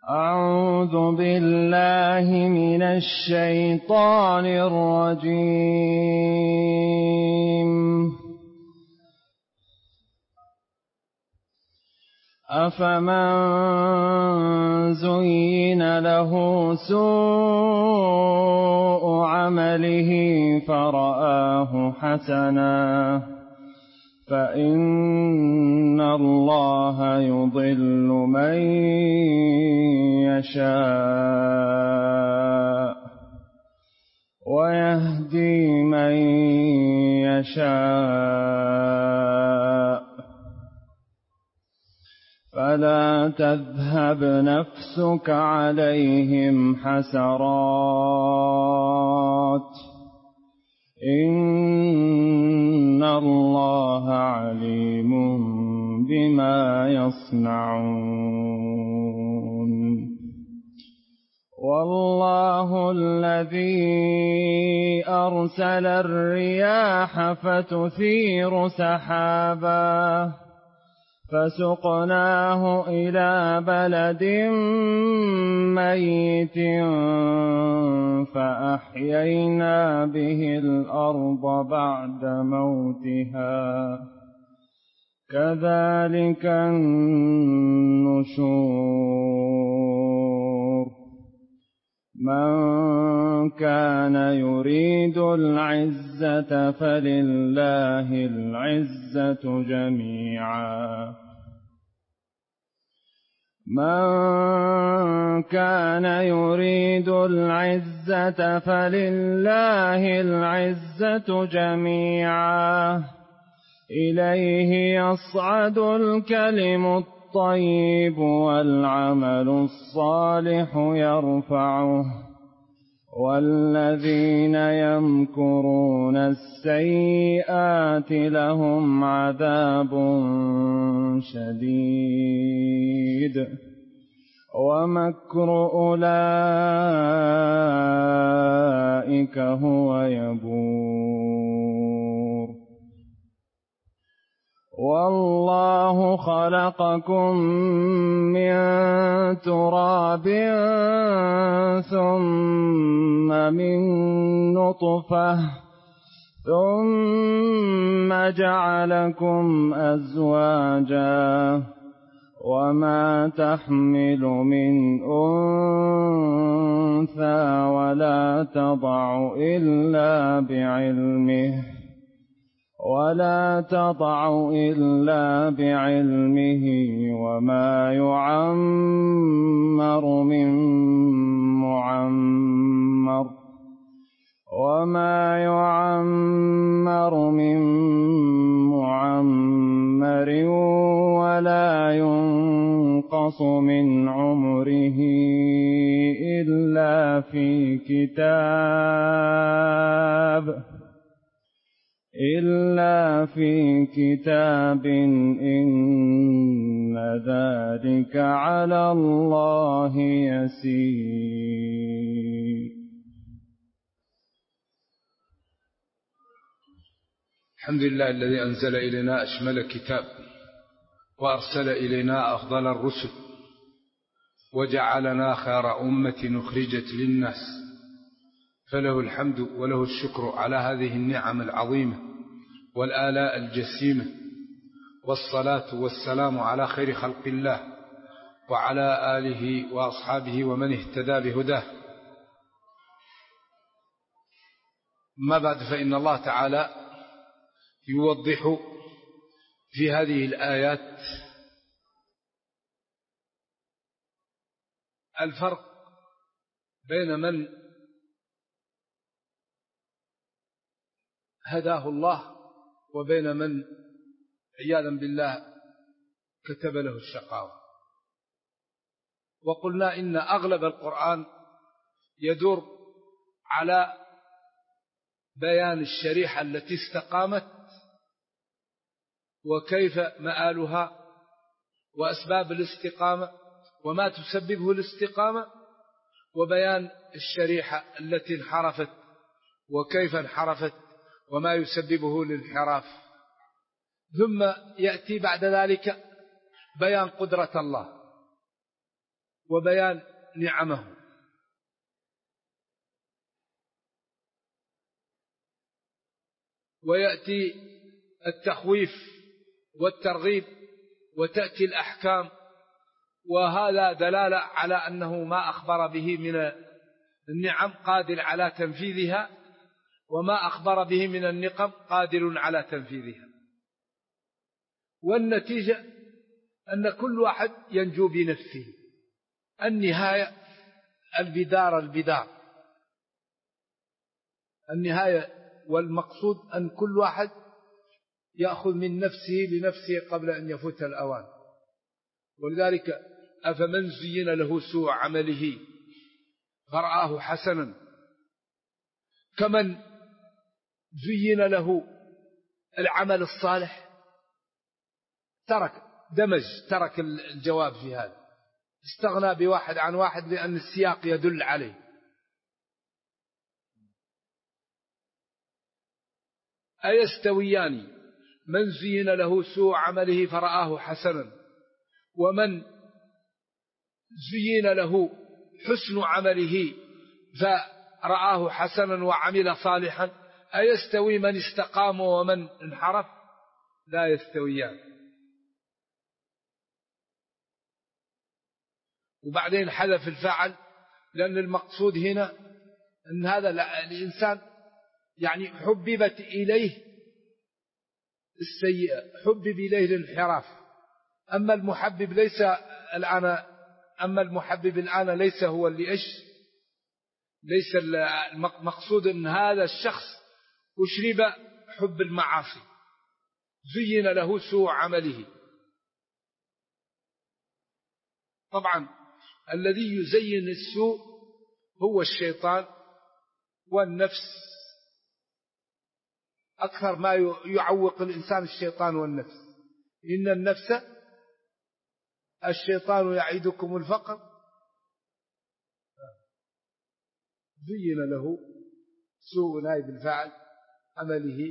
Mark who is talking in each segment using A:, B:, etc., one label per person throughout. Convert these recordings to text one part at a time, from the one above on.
A: أعوذ بالله من الشيطان الرجيم. أفمن زين له سوء عمله فرآه حسنا فإن الله يضل من يشاء ويهدي من يشاء فلا تذهب نفسك عليهم حسرات إن الله عليم بما يصنعون. والله الذي أرسل الرياح فتثير سحابا فسقناه إلى بلد ميت فأحيينا به الأرض بعد موتها كذلك النشور. من كان يريد العزة فلله العزة جميعا. من كان يريد العزة فلله العزة جميعا إليه يصعد الكلم الطيب والعمل الصالح يرفعه والذين يمكرون السيئات لهم عذاب شديد ومكر أولئك هو يبور. والله خلقكم من تراب ثم من نطفة ثم جعلكم أزواجا وما تحمل من أنثى ولا تضع إلا بعلمه وما يعمر من معمر ولا ينقص من عمره إلا في كتاب إن ذلك على الله يسير.
B: الحمد لله الذي أنزل إلينا أشمل كتاب وأرسل إلينا أفضل الرسل وجعلنا خير أمة أخرجت للناس، فله الحمد وله الشكر على هذه النعم العظيمة والآلاء الجسيمة، والصلاة والسلام على خير خلق الله وعلى آله وأصحابه ومن اهتدى بهداه. ما بعد، فإن الله تعالى يوضح في هذه الآيات الفرق بين من هداه الله وبين من عياذا بالله كتب له الشقاوة. وقلنا إن أغلب القرآن يدور على بيان الشريعة التي استقامت وكيف مآلها وأسباب الاستقامة وما تسببه الاستقامة، وبيان الشريعة التي انحرفت وكيف انحرفت وما يسببه الانحراف. ثم يأتي بعد ذلك بيان قدرة الله وبيان نعمه. ويأتي التخويف والترغيب وتأتي الأحكام، وهذا دلالة على أنه ما أخبر به من النعم قادر على تنفيذها، وما أخبر به من النقم قادر على تنفيذها. والنتيجة أن كل واحد ينجو بنفسه. النهاية البدار النهاية والمقصود أن كل واحد يأخذ من نفسه لنفسه قبل أن يفوت الأوان. ولذلك أفمن زين له سوء عمله فرآه حسنا كمن زين له العمل الصالح. ترك الجواب في هذا، استغنى بواحد عن واحد لأن السياق يدل عليه. أيستويان من زين له سوء عمله فرآه حسنا ومن زين له حسن عمله فرآه حسنا وعمل صالحا، أيستوي من استقام ومن انحرف؟ لا يستويان. وبعدين حذف الفاعل لأن المقصود هنا أن هذا الإنسان يعني حببت إليه السيئة، حبب إليه الانحراف. أما المحبب الآن ليس هو اللي ليس المقصود أن هذا الشخص أشرب حب المعاصي، زين له سوء عمله. طبعا الذي يزين السوء هو الشيطان والنفس، أكثر ما يعوق الإنسان الشيطان والنفس. إن النفس الشيطان يعيدكم الفقر زين له سوء نائب الفاعل عمله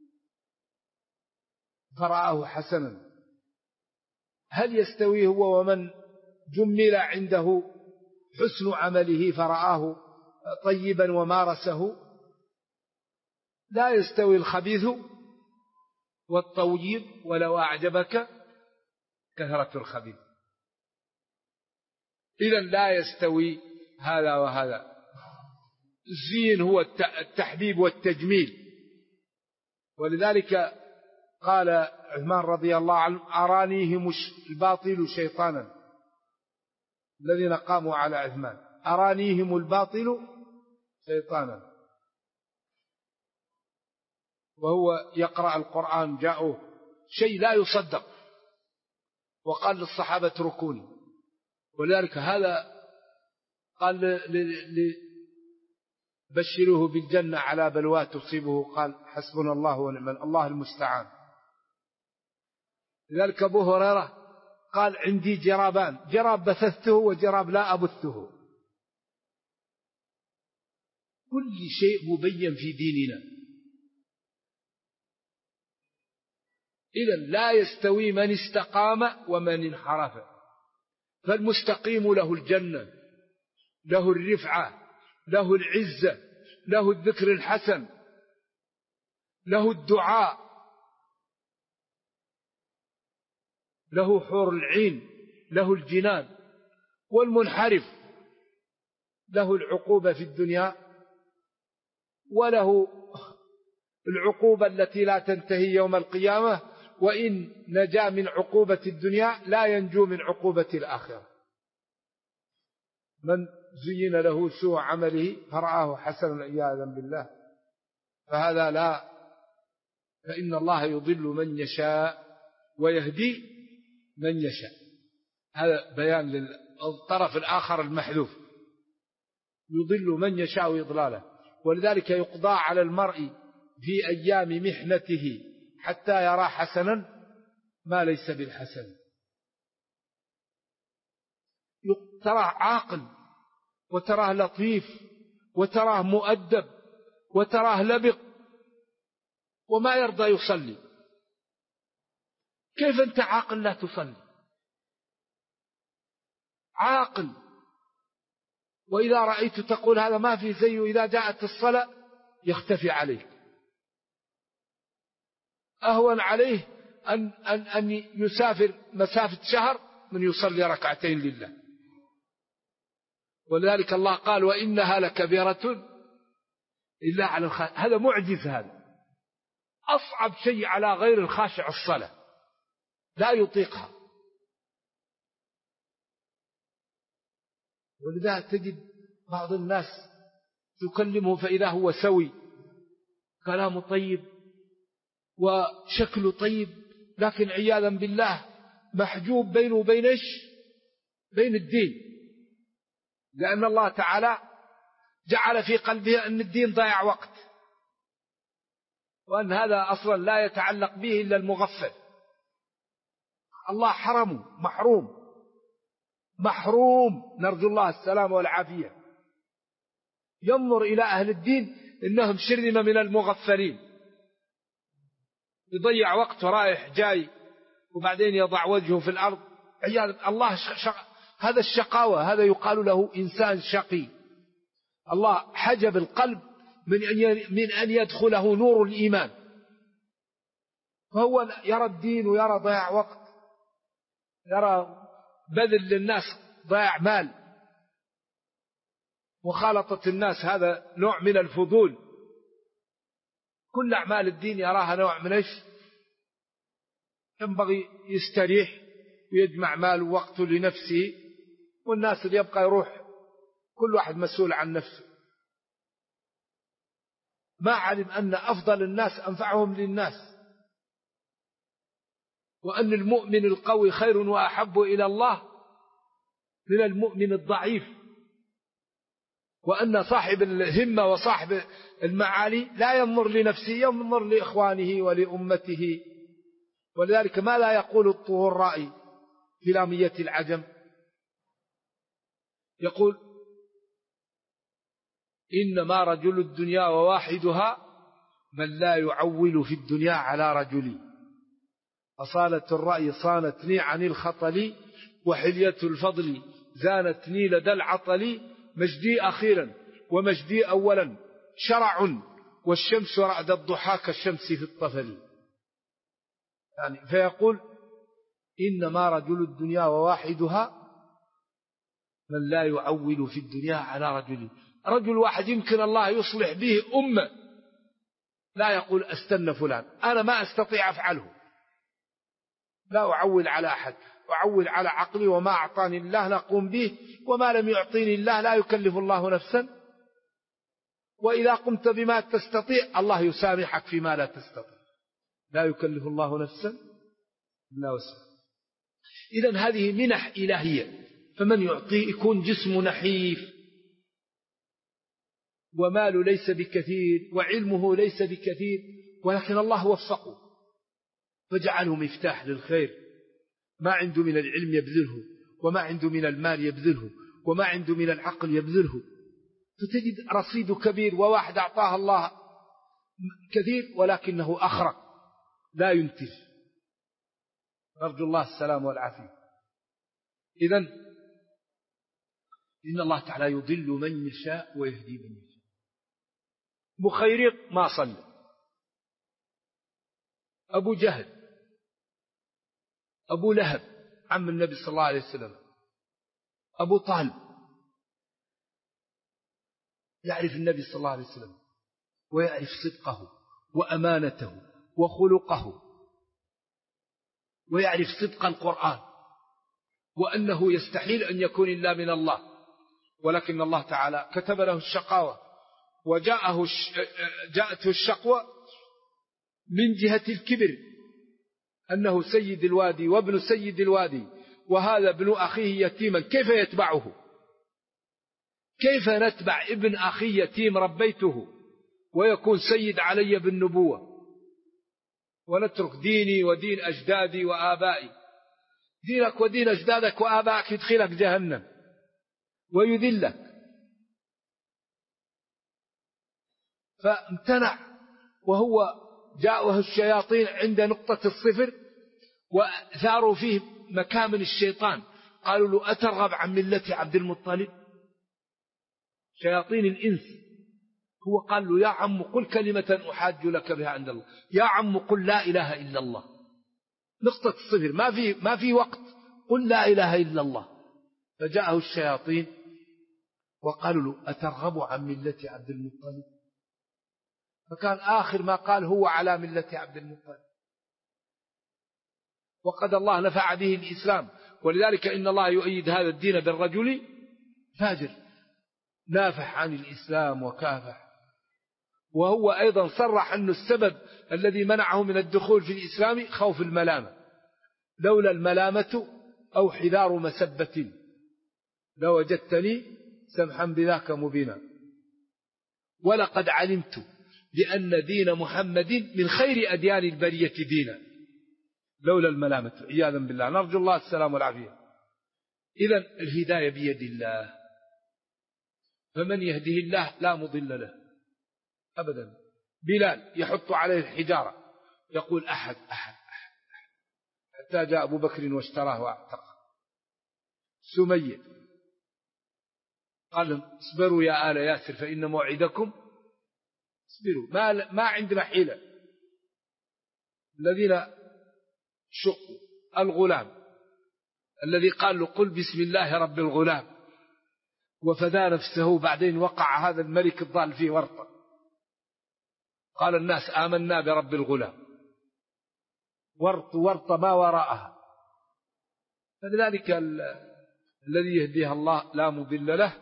B: فرآه حسنا. هل يستوي هو ومن جمل عنده حسن عمله فرآه طيبا ومارسه؟ لا يستوي الخبيث والطيب ولو أعجبك كثرة الخبيث. إذن لا يستوي هذا وهذا. الزين هو التحبيب والتجميل. ولذلك قال عثمان رضي الله عنه أرانيهم الباطل شيطانا، الذين قاموا على عثمان أرانيهم الباطل شيطانا، وهو يقرأ القرآن جاءه شيء لا يصدق وقال للصحابة اتركوني. ولذلك هذا قال بشروه بالجنة على بلوى تصيبه، قال حسبنا الله ونعم الله المستعان. لذلك أبو هريرة قال عندي جرابان، جراب بثثته وجراب لا أبثه. كل شيء مبين في ديننا. إذن لا يستوي من استقام ومن انحرف. فالمستقيم له الجنة، له الرفعة، له العزة، له الذكر الحسن، له الدعاء، له حور العين، له الجنان. والمنحرف له العقوبة في الدنيا وله العقوبة التي لا تنتهي يوم القيامة، وإن نجا من عقوبة الدنيا لا ينجو من عقوبة الآخرة. من زين له سوء عمله فرآه حسنا عياذا بالله فهذا لا، فإن الله يضل من يشاء ويهدي من يشاء. هذا بيان للطرف الآخر المحذوف، يضل من يشاء إضلاله. ولذلك يقضى على المرء في أيام محنته حتى يرى حسنا ما ليس بالحسن. تراه عاقل وتراه لطيف وتراه مؤدب وتراه لبق وما يرضى يصلي. كيف أنت عاقل لا تصلي؟ عاقل وإذا رأيت تقول هذا ما في زيه، إذا جاءت الصلاة يختفي عليك. أهون عليه أن يسافر مسافة شهر من يصلي ركعتين لله. ولذلك الله قال وإنها لكبيرة إلا على الخاشع. هذا معجز، هذا أصعب شيء على غير الخاشع الصلاة، لا يطيقها. ولذا تجد بعض الناس تكلمه فإذا هو سوي، كلامه طيب وشكله طيب، لكن عياذا بالله محجوب بينه وبين إيش؟ بين الدين، لأن الله تعالى جعل في قلبه أن الدين ضيع وقت، وأن هذا أصلا لا يتعلق به إلا المغفل. الله حرمه، محروم، نرجو الله السلام والعافية. ينظر إلى أهل الدين إنهم شرذمة من المغفلين، يضيع وقته رايح جاي وبعدين يضع وجهه في الأرض. عياذ الله، هذا الشقاوة، هذا يقال له إنسان شقي. الله حجب القلب من أن يدخله نور الإيمان، فهو يرى الدين ويرى ضياع وقت، يرى بذل للناس، ضياع مال، مخالطة الناس، هذا نوع من الفضول. كل أعمال الدين يراها نوع من إيش؟ ينبغي يستريح ويجمع مال ووقته لنفسه، والناس اللي يبقى يروح كل واحد مسؤول عن نفسه. ما علم أن أفضل الناس أنفعهم للناس، وأن المؤمن القوي خير وأحب إلى الله من المؤمن الضعيف، وأن صاحب الهمة وصاحب المعالي لا ينظر لنفسه، ينظر لإخوانه ولأمته. ولذلك ما لا يقول الطهور الرائي في لامية العجم، يقول إنما رجل الدنيا وواحدها من لا يعول في الدنيا على رجلي. أصالة الرأي صانتني عن الخطل، وحلية الفضل زانتني لدى العطل. مجدي أخيرا ومجدي أولا شرع، والشمس رعد الضحى كالشمس في الطفل. يعني فيقول إنما رجل الدنيا وواحدها من لا يعول في الدنيا على رجل. رجل واحد يمكن الله يصلح به أمة، لا يقول أستنى فلان، أنا ما أستطيع أفعله، لا أعول على أحد، أعول على عقلي، وما أعطاني الله نقوم به، وما لم يعطيني الله لا يكلف الله نفسا. وإذا قمت بما تستطيع الله يسامحك فيما لا تستطيع، لا يكلف الله نفسا إلا وسعها. إذن هذه منح إلهية، فمن يعطي يكون جسمه نحيف، وماله ليس بكثير، وعلمه ليس بكثير، ولكن الله وفقه فجعله مفتاح للخير. ما عنده من العلم يبذله، وما عنده من المال يبذله، وما عنده من العقل يبذله، فتجد رصيده كبير. وواحد أعطاه الله كثير ولكنه أخرق لا ينتج. نرجو الله السلام والعافية. إذن إن الله تعالى يضل من يشاء ويهدي من يشاء. بخيرق ما صلى، أبو جهل، أبو لهب عم النبي صلى الله عليه وسلم، أبو طالب، يعرف النبي صلى الله عليه وسلم ويعرف صدقه وأمانته وخلقه، ويعرف صدق القرآن، وأنه يستحيل أن يكون إلا من الله، ولكن الله تعالى كتب له الشقاوة، جاءته الشقوة من جهة الكبر، أنه سيد الوادي وابن سيد الوادي، وهذا ابن أخيه يتيما، كيف يتبعه؟ كيف نتبع ابن أخي يتيم ربيته ويكون سيد علي بالنبوة، ونترك ديني ودين أجدادي وآبائي؟ دينك ودين أجدادك وآبائك يدخلك جهنم ويذلك. فامتنع، وهو جاءه الشياطين عند نقطة الصفر وثاروا فيه مكامن الشيطان، قالوا له أترغب عن ملة عبد المطلب؟
C: شياطين الإنس. هو قال له: يا عم قل كلمة أحاج لك بها عند الله، يا عم قل لا إله إلا الله، نقطة الصفر، ما في وقت، قل لا إله إلا الله. فجاءه الشياطين وقالوا له: أترغب عن ملة عبد المطلب؟ فكان آخر ما قال: هو على ملة عبد المطلب. وقد الله نفع به الإسلام، ولذلك إن الله يؤيد هذا الدين بالرجل فاجر نافح عن الإسلام وكافح. وهو أيضا صرح أن السبب الذي منعه من الدخول في الإسلام خوف الملامة، لولا الملامة أو حذار مسبة لوجدتني سمحا بذاك مبينا، ولقد علمت بأن دين محمد من خير أديان البرية دينا، لولا الملامة، عياذا بالله، نرجو الله السلام والعافية. إذن الهداية بيد الله، فمن يهده الله لا مضل له أبدا. بلال يحط عليه الحجارة يقول: أحد أحد أحد، حتى جاء أبو بكر واشتراه واعتقه. سمية قال لهم: اصبروا يا آل ياسر فإن موعدكم، اصبروا، ما عندنا حيلة. الذين شقوا الغلام الذي قال له: قل بسم الله رب الغلام، وفدى نفسه، بعدين وقع هذا الملك الضال فيه ورطة، قال الناس: آمنا برب الغلام، ورطة ما وراءها. فلذلك الذي يهديه الله لا مضل له.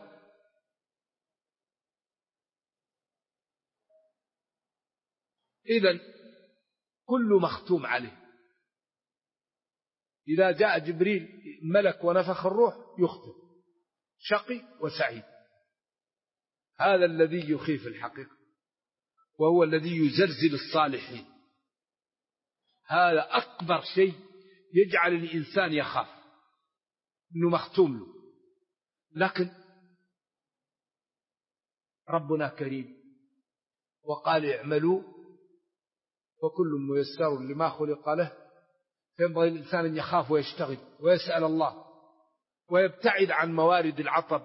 C: إذن كل مختوم عليه، إذا جاء جبريل ملك ونفخ الروح يختم، شقي وسعيد. هذا الذي يخيف الحقيقة، وهو الذي يزلزل الصالحين. هذا أكبر شيء يجعل الإنسان يخاف، إنه مختوم له. لكن ربنا كريم وقال: اعملوا وكل ميسر لما خلق له. فينبغي الإنسان أن يخاف ويشتغل ويسأل الله، ويبتعد عن موارد العطب،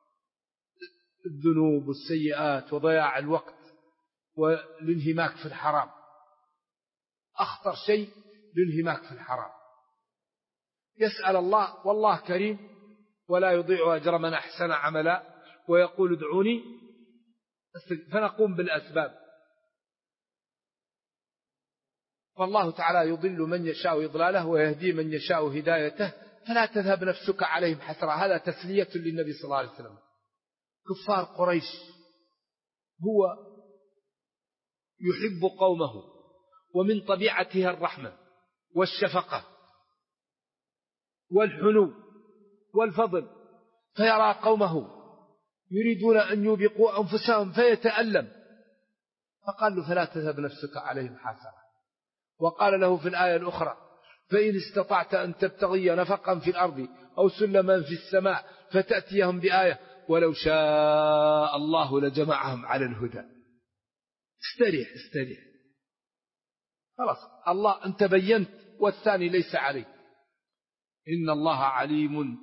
C: الذنوب والسيئات وضياع الوقت والانهماك في الحرام. أخطر شيء الانهماك في الحرام. يسأل الله، والله كريم ولا يضيع أجر من أحسن عملا، ويقول: ادعوني فنقوم بالأسباب. فالله تعالى يضل من يشاء إضلاله ويهدي من يشاء هدايته، فلا تذهب نفسك عليهم حسرة. هذا تسلية للنبي صلى الله عليه وسلم. كفار قريش هو يحب قومه، ومن طبيعته الرحمة والشفقة والحنو والفضل، فيرى قومه يريدون أن يوبقوا أنفسهم فيتألم، فقال له: فلا تذهب نفسك عليهم حسرة. وقال له في الآية الأخرى: فإن استطعت أن تبتغي نفقا في الأرض أو سلما في السماء فتأتيهم بآية ولو شاء الله لجمعهم على الهدى. استريح خلاص، الله أنت بينت والثاني ليس عليك. إن الله عليم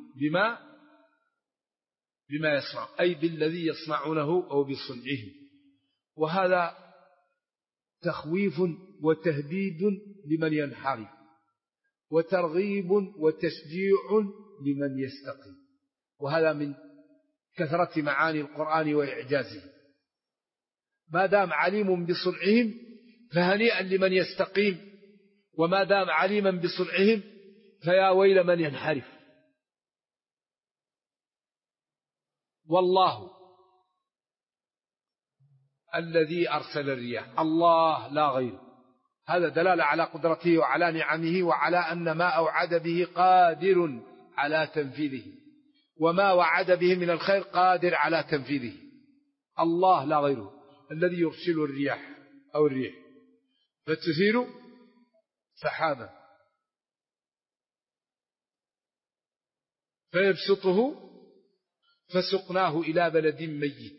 C: بما يصنع، أي بالذي يصنعونه أو بصنعه. وهذا تخويف وتهديد لمن ينحرف، وترغيب وتشجيع لمن يستقيم. وهذا من كثرة معاني القرآن وإعجازه. ما دام عليم بصنعهم فهنيئا لمن يستقيم، وما دام عليما بصنعهم فيا ويل من ينحرف. والله الذي أرسل الرياح، الله لا غير. هذا دلالة على قدرته وعلى نعمه، وعلى أن ما أوعد به قادر على تنفيذه، وما وعد به من الخير قادر على تنفيذه. الله لا غيره الذي يرسل الرياح أو الريح فتثير سحابا فيبسطه فسقناه إلى بلد ميت.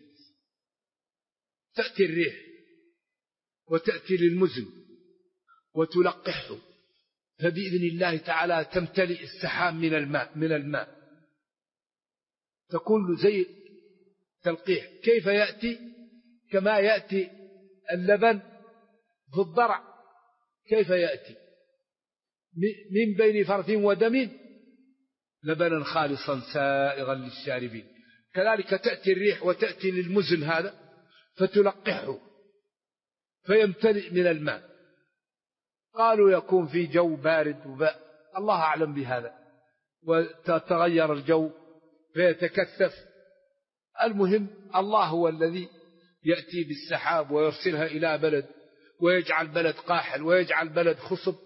C: تأتي الريح وتأتي للمزن وتلقحه، فبإذن الله تعالى تمتلئ السحاب من الماء تكون زي تلقيح. كيف يأتي؟ كما يأتي اللبن في الضرع، كيف يأتي؟ من بين فرث ودم لبنا خالصا سائغا للشاربين. كذلك تأتي الريح وتأتي للمزن هذا فتلقحه فيمتلئ من الماء. قالوا يكون في جو بارد الله أعلم بهذا، وتتغير الجو فيتكثف. المهم الله هو الذي يأتي بالسحاب ويرسلها إلى بلد ويجعل بلد قاحل ويجعل بلد خصب.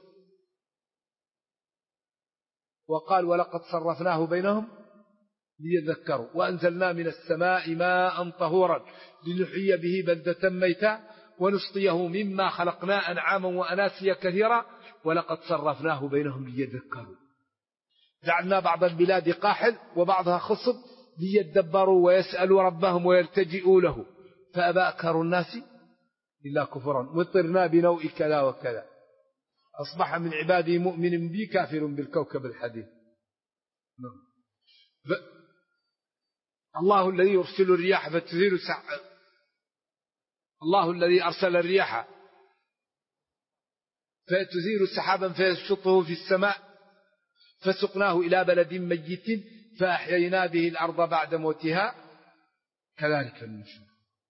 C: وقال ولقد صرفناه بينهم ليذكروا وأنزلنا من السماء ماء طهورا لنحيي به بلدة ميتا ونسقيه مما خلقنا أنعاما وأناسيا كثيرا ولقد صرفناه بينهم ليذكروا. جعلنا بعض البلاد قاحل وبعضها خصب ليدبروا ويسألوا ربهم ويلتجئوا له فأبى أكثر الناس إلا كفرا مطرنا بنوء كذا وكذا أصبح من عبادي مؤمن بي كافر بالكوكب الحديث. الله الذي يرسل الرياح فتثير الله الذي أرسل الرياح فتثير سحابا فيسقطه في السماء فسقناه إلى بلد ميت فأحيينا به الأرض بعد موتها كذلك النشور.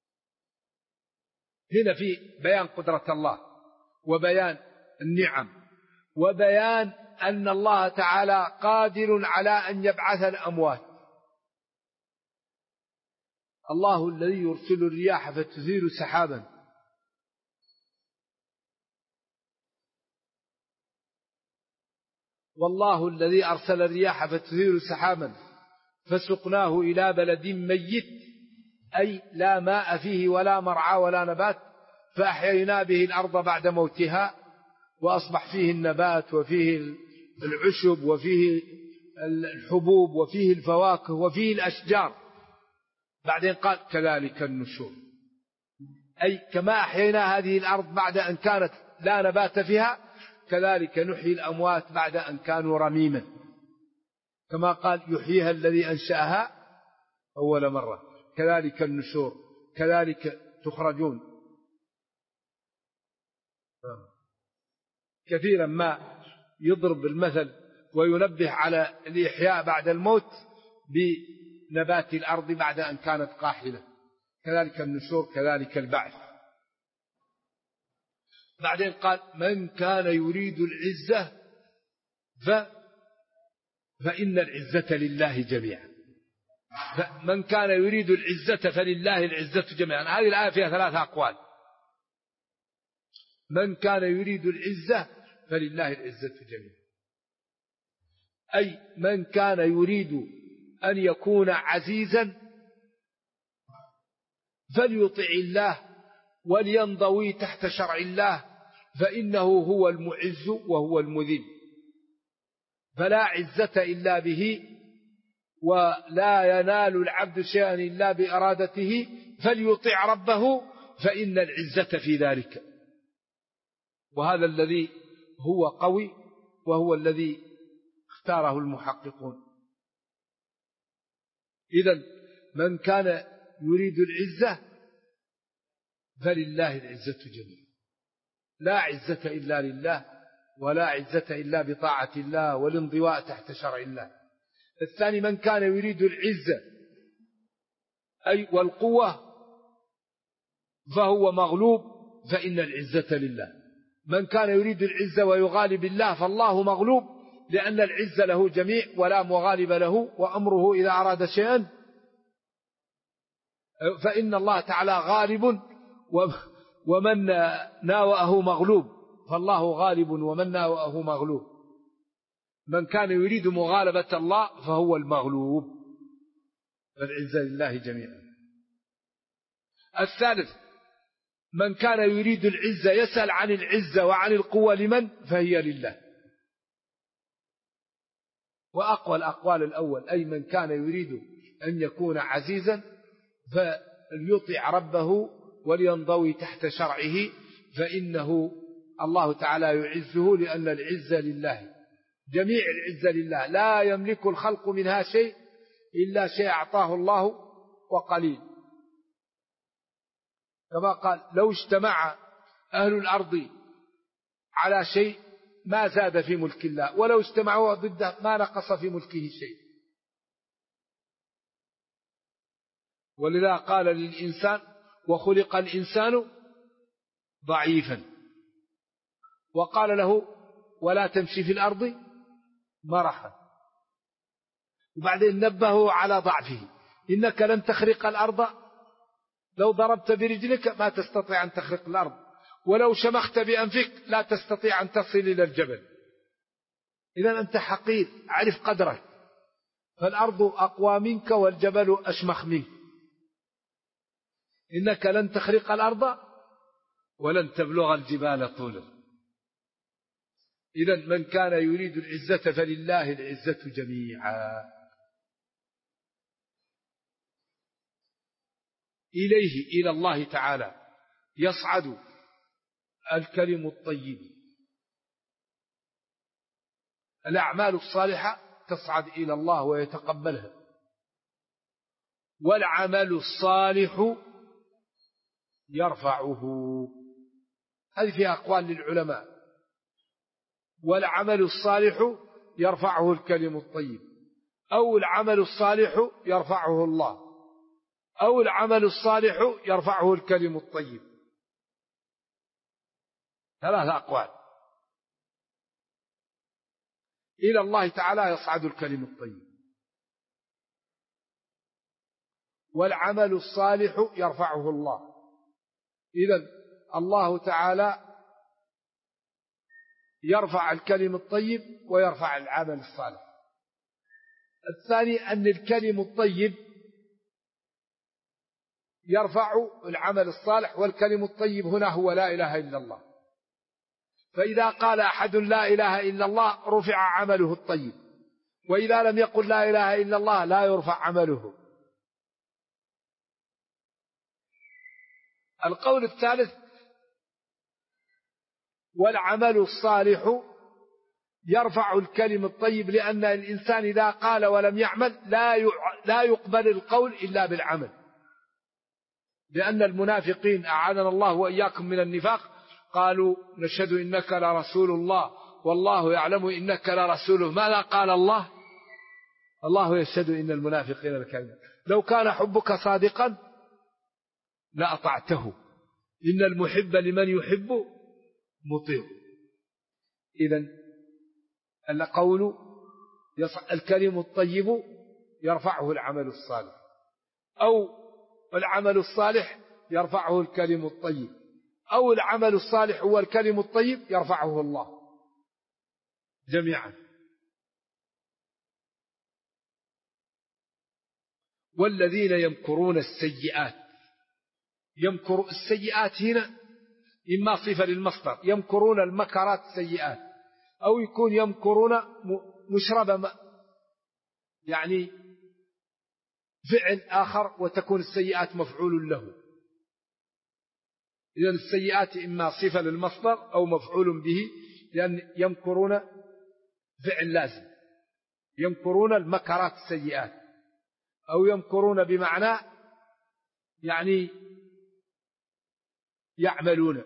C: هنا في بيان قدرة الله وبيان النعم وبيان أن الله تعالى قادر على أن يبعث الأموات. الله الذي يرسل الرياح فتثير سحابا والله الذي أرسل الرياح فتثير سحابا فسقناه إلى بلد ميت أي لا ماء فيه ولا مرعى ولا نبات فأحيينا به الأرض بعد موتها وأصبح فيه النبات وفيه العشب وفيه الحبوب وفيه الفواكه وفيه الأشجار. بعدين قال كذلك النشور أي كما أحيينا هذه الأرض بعد أن كانت لا نبات فيها كذلك نحيي الأموات بعد أن كانوا رميما كما قال يحييها الذي أنشأها أول مرة كذلك النشور كذلك تخرجون. كثيرا ما يضرب المثل وينبه على الإحياء بعد الموت بنبات الأرض بعد أن كانت قاحلة كذلك النشور كذلك البعث. بعدين قال من كان يريد العزة فإن العزة لله جميعا. من كان يريد العزة فلله العزة جميعا. هذه الآية فيها 3 أقوال. من كان يريد العزة فلله العزة جميعا أي من كان يريد أن يكون عزيزا فليطع الله ولينضوي تحت شرع الله فإنه هو المعز وهو المذل فلا عزة إلا به ولا ينال العبد شيئا إلا بإرادته فليطع ربه فإن العزة في ذلك. وهذا الذي هو قوي وهو الذي اختاره المحققون. إذن من كان يريد العزة فلله العزة جميعا لا عزة إلا لله ولا عزة إلا بطاعة الله والانضواء تحت شرع الله. الثاني من كان يريد العزة أي والقوة فهو مغلوب فإن العزة لله. من كان يريد العزة ويغالب الله فالله مغلوب لأن العزة له جميع ولا مغالب له وأمره إذا أراد شيئا فإن الله تعالى غالب ومن ناوأه مغلوب فالله غالب ومن ناوأه مغلوب. من كان يريد مغالبة الله فهو المغلوب فالعزة لله جميعا. الثالث من كان يريد العزة يسأل عن العزة وعن القوة لمن فهي لله. وأقوى الأقوال الأول أي من كان يريد أن يكون عزيزا فليطع ربه ولينضوي تحت شرعه فإنه الله تعالى يعزه لأن العزة لله جميع العزة لله لا يملك الخلق منها شيء إلا شيء أعطاه الله وقليل كما قال لو اجتمع أهل الأرض على شيء ما زاد في ملك الله، ولو اجتمعوا ضده ما نقص في ملكه شيء. ولذا قال للإنسان وخلق الإنسان ضعيفا، وقال له ولا تمشي في الأرض مرحا، وبعدين نبهه على ضعفه، إنك لن تخرق الأرض لو ضربت برجلك ما تستطيع أن تخرق الأرض، ولو شمخت بأنفك لا تستطيع أن تصل إلى الجبل. إذا أنت حقير، عرف قدرك، فالأرض أقوى منك والجبل أشمخ منك. إنك لن تخرق الأرض ولن تبلغ الجبال طولا. إذا من كان يريد العزة فلله العزة جميعا. إليه إلى الله تعالى يصعد الكلم الطيب، الأعمال الصالحة تصعد إلى الله ويتقبلها، والعمل الصالح يرفعه. هذه فيها أقوال للعلماء. والعمل الصالح يرفعه الكلم الطيب، أو العمل الصالح يرفعه الله، أو العمل الصالح يرفعه الكلم الطيب. ثلاثة أقوال. إلى الله تعالى يصعد الكلم الطيب، والعمل الصالح يرفعه الله. إذن الله تعالى يرفع الكلم الطيب ويرفع العمل الصالح. الثاني أن الكلم الطيب يرفع العمل الصالح، والكلم الطيب هنا هو لا إله إلا الله. فإذا قال أحد لا إله إلا الله رفع عمله الطيب، وإذا لم يقل لا إله إلا الله لا يرفع عمله. القول الثالث والعمل الصالح يرفع الكلم الطيب، لأن الإنسان إذا قال ولم يعمل لا يقبل القول إلا بالعمل. لأن المنافقين أعاذنا الله وإياكم من النفاق قالوا نشهد إنك لرسول الله والله يعلم إنك لرسوله. ماذا قال الله؟ الله يشهد إن المنافقين لكاذبون. لو كان حبك صادقا لأطعته، إن المحب لمن يحب مطيع. إذن القول الكلم الطيب يرفعه العمل الصالح، أو العمل الصالح يرفعه الكلم الطيب، أو العمل الصالح والكلم الطيب يرفعه الله جميعا. والذين يمكرون السيئات، يمكر السيئات هنا إما صفة للمصدر، يمكرون المكرات السيئات، أو يكون يمكرون مشربة يعني فعل آخر وتكون السيئات مفعول له. إذن السيئات إما صفة للمصدر أو مفعول به، لأن يمكرون فعل لازم، يمكرون المكرات السيئات، أو يمكرون بمعنى يعني يعملون،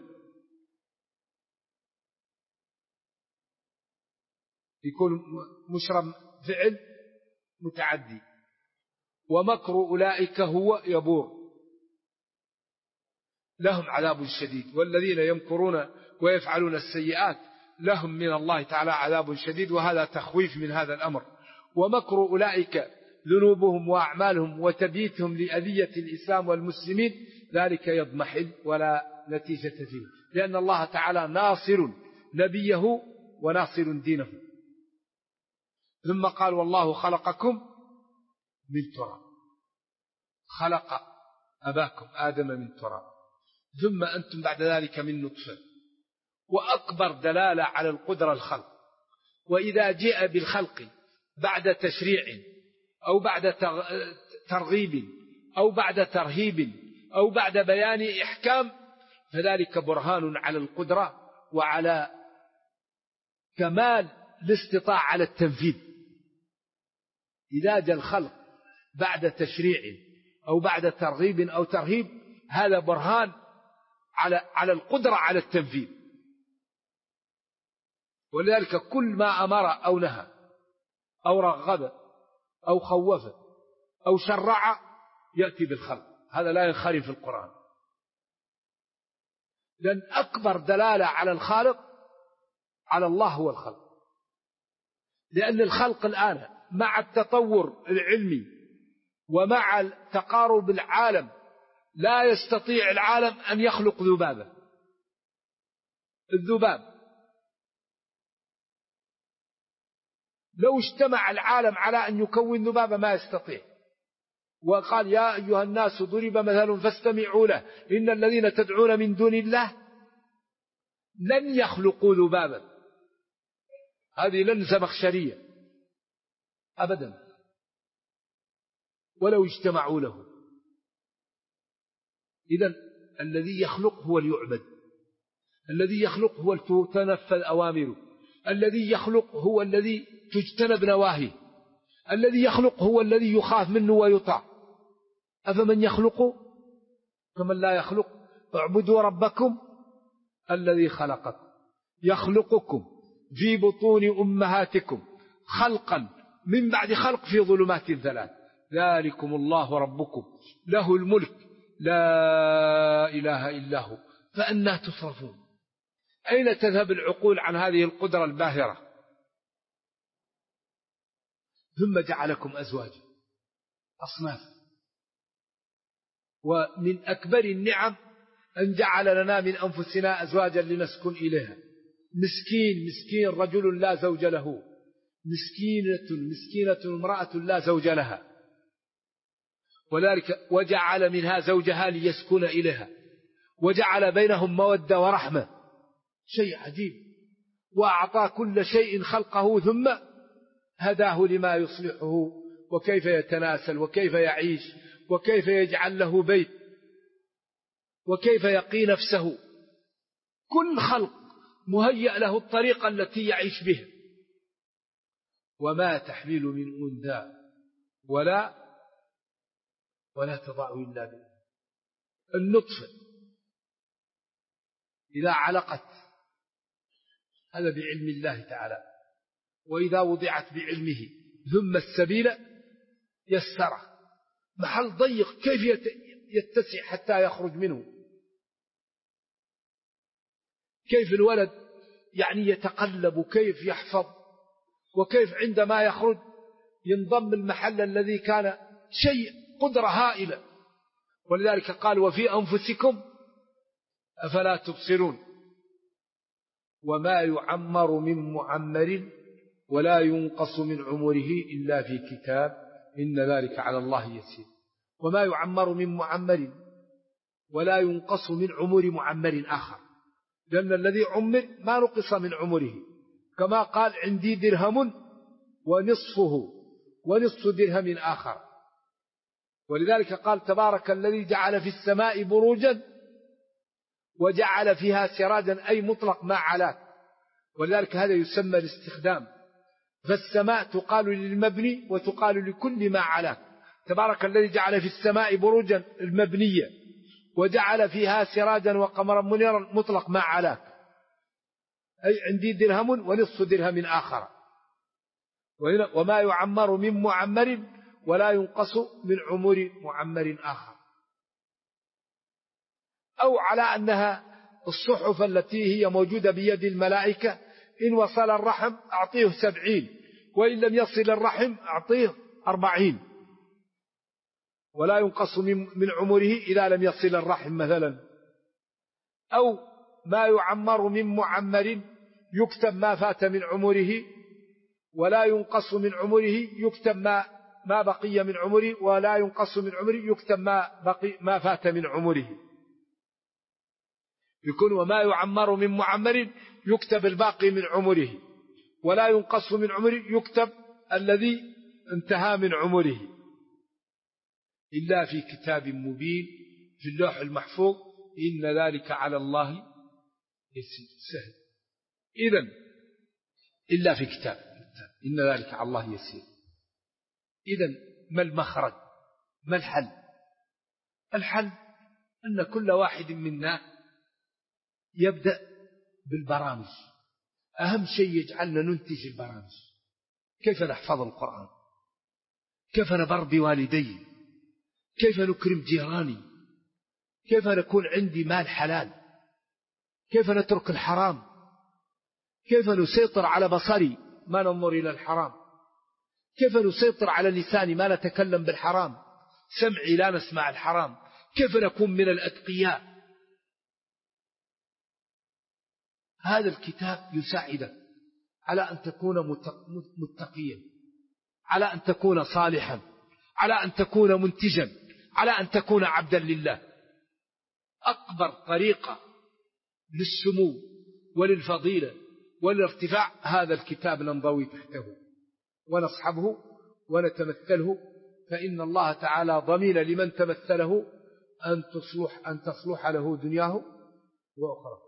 C: يكون مشرب فعل متعدي. ومكر أولئك هو يبور، لهم عذاب شديد. والذين يمكرون ويفعلون السيئات لهم من الله تعالى عذاب شديد، وهذا تخويف من هذا الأمر. ومكر أولئك ذنوبهم وأعمالهم وتبييتهم لأذية الإسلام والمسلمين، ذلك يضمحل ولا نتيجة فيه، لأن الله تعالى ناصر نبيه وناصر دينه. ثم قال والله خلقكم من تراب، خلق أباكم آدم من تراب، ثم أنتم بعد ذلك من نطفة. وأكبر دلالة على القدرة الخلق. وإذا جاء بالخلق بعد تشريع أو بعد ترغيب أو بعد ترهيب أو بعد بيان إحكام، فذلك برهان على القدرة وعلى كمال الاستطاعة على التنفيذ. إذا جاء الخلق بعد تشريع أو بعد ترغيب أو ترهيب، هذا برهان على القدرة على التنفيذ. ولذلك كل ما أمر أو نهى أو رغب أو خوف أو شرع يأتي بالخلق، هذا لا ينخرم في القرآن. لأن أكبر دلالة على الخالق على الله هو الخلق، لأن الخلق الآن مع التطور العلمي ومع تقارب العالم لا يستطيع العالم أن يخلق ذبابة. الذباب لو اجتمع العالم على أن يكون ذبابة ما يستطيع. وقال يا أيها الناس ضرب مثل فاستمعوا له إن الذين تدعون من دون الله لن يخلقوا ذبابا. هذه لن زمخشرية أبدا ولو اجتمعوا له. إذن الذي يخلق هو ليعبد، الذي يخلق هو تنفذ أوامره، الذي يخلق هو الذي تجتنب نواهيه، الذي يخلق هو الذي يخاف منه ويطاع. أفمن يخلق كمن لا يخلق. اعبدوا ربكم الذي خلقكم يخلقكم في بطون أمهاتكم خلقا من بعد خلق في ظلمات ثلاث ذلكم الله ربكم له الملك لا إله إلا هو فأنى تصرفون. أين تذهب العقول عن هذه القدرة الباهرة؟ ثم جعلكم أزواجا أصناف. ومن أكبر النعم أن جعل لنا من أنفسنا أزواجا لنسكن إليها. مسكين رجل لا زوج له، مسكينة امرأة لا زوج لها، ولذلك وجعل منها زوجها ليسكن إليها وجعل بينهم مودة ورحمة. شيء عجيب. وأعطى كل شيء خلقه ثم هداه لما يصلحه وكيف يتناسل وكيف يعيش وكيف يجعل له بيت وكيف يقي نفسه. كل خلق مهيأ له الطريقة التي يعيش بها. وما تحمل من أنثى ولا تضع إلا به. النطفة إذا علقت هذا بعلم الله تعالى، وإذا وضعت بعلمه ثم السبيل يسره. محل ضيق كيف يتسع حتى يخرج منه. كيف الولد يعني يتقلب وكيف يحفظ وكيف عندما يخرج ينضم المحل الذي كان شيء قدرة هائلة. ولذلك قال وفي أنفسكم أفلا تبصرون. وما يعمر من معمر ولا ينقص من عمره إلا في كتاب إن ذلك على الله يسير. وما يعمر من معمر ولا ينقص من عمر معمر آخر، لأن الذي عمر ما نقص من عمره. كما قال عندي درهم ونصفه ونصف درهم آخر. ولذلك قال تبارك الذي جعل في السماء بروجا وجعل فيها سراجا أي مطلق ما علاك. ولذلك هذا يسمى الاستخدام. فالسماء تقال للمبني وتقال لكل ما علاك. تبارك الذي جعل في السماء بروجا المبنية وجعل فيها سراجا وقمرا منيرا مطلق ما علاك، أي عندي درهم ونصف درهم آخر. وما يعمر من معمر ولا ينقص من عمر معمر آخر. أو على أنها الصحف التي هي موجودة بيد الملائكة إن وصل الرحم أعطيه 70 وإن لم يصل الرحم أعطيه 40 ولا ينقص من عمره إذا لم يصل الرحم مثلا. أو ما يعمر من معمر يكتب ما فات من عمره ولا ينقص من عمره يكتب ما بقي من عمره ولا ينقص من عمره يكتب ما فات من عمره. يكون وما يعمر من معمر يكتب الباقي من عمره ولا ينقص من عمره يكتب الذي انتهى من عمره إلا في كتاب مبين في اللوح المحفوظ إن ذلك على الله يسير سهل. إذن إلا في كتاب إن ذلك على الله يسير. إذن ما المخرج؟ ما الحل؟ الحل أن كل واحد منا يبدأ بالبرامج. أهم شيء يجعلنا ننتج البرامج، كيف نحفظ القرآن، كيف نبر بوالدي، كيف نكرم جيراني، كيف نكون عندي مال حلال، كيف نترك الحرام، كيف نسيطر على بصري ما ننظر إلى الحرام، كيف نسيطر على لساني ما نتكلم بالحرام، سمعي لا نسمع الحرام، كيف نكون من الأتقياء. هذا الكتاب يساعدك على أن تكون متقيا، على أن تكون صالحا، على أن تكون منتجا، على أن تكون عبدا لله. أكبر طريقة للسمو وللفضيلة والارتفاع هذا الكتاب ننضوي تحته ونصحبه ونتمثله، فإن الله تعالى ضمين لمن تمثله أن تصلح له دنياه وأخرى،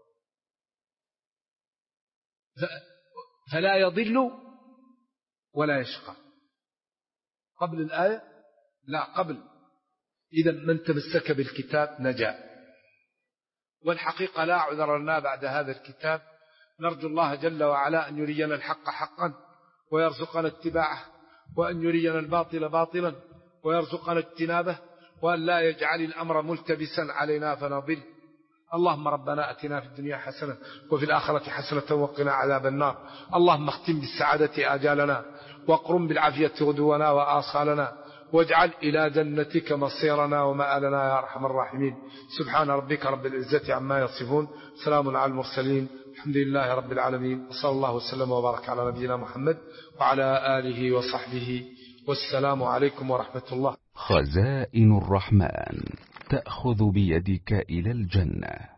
C: فلا يضل ولا يشقى. قبل الآية لا قبل، إذا من تمسك بالكتاب نجا. والحقيقة لا عذر لنا بعد هذا الكتاب، نرجو الله جل وعلا أن يرينا الحق حقا ويرزقنا اتباعه، وأن يرينا الباطل باطلا ويرزقنا اجتنابه، وأن لا يجعل الأمر ملتبسا علينا فنضل. اللهم ربنا أتنا في الدنيا حسنة وفي الآخرة حسنة وقنا عذاب النار. اللهم اختم بالسعادة آجالنا، واقرم بالعافية غدونا وآصالنا، واجعل إلى جنتك مصيرنا ومآلنا يا أرحم الراحمين. سبحان ربك رب العزة عما يصفون، سلام على المرسلين، الحمد لله رب العالمين، وصلى الله وسلم وبارك على نبينا محمد وعلى آله وصحبه، والسلام عليكم ورحمة الله.
D: خزائن الرحمن تأخذ بيدك إلى الجنة.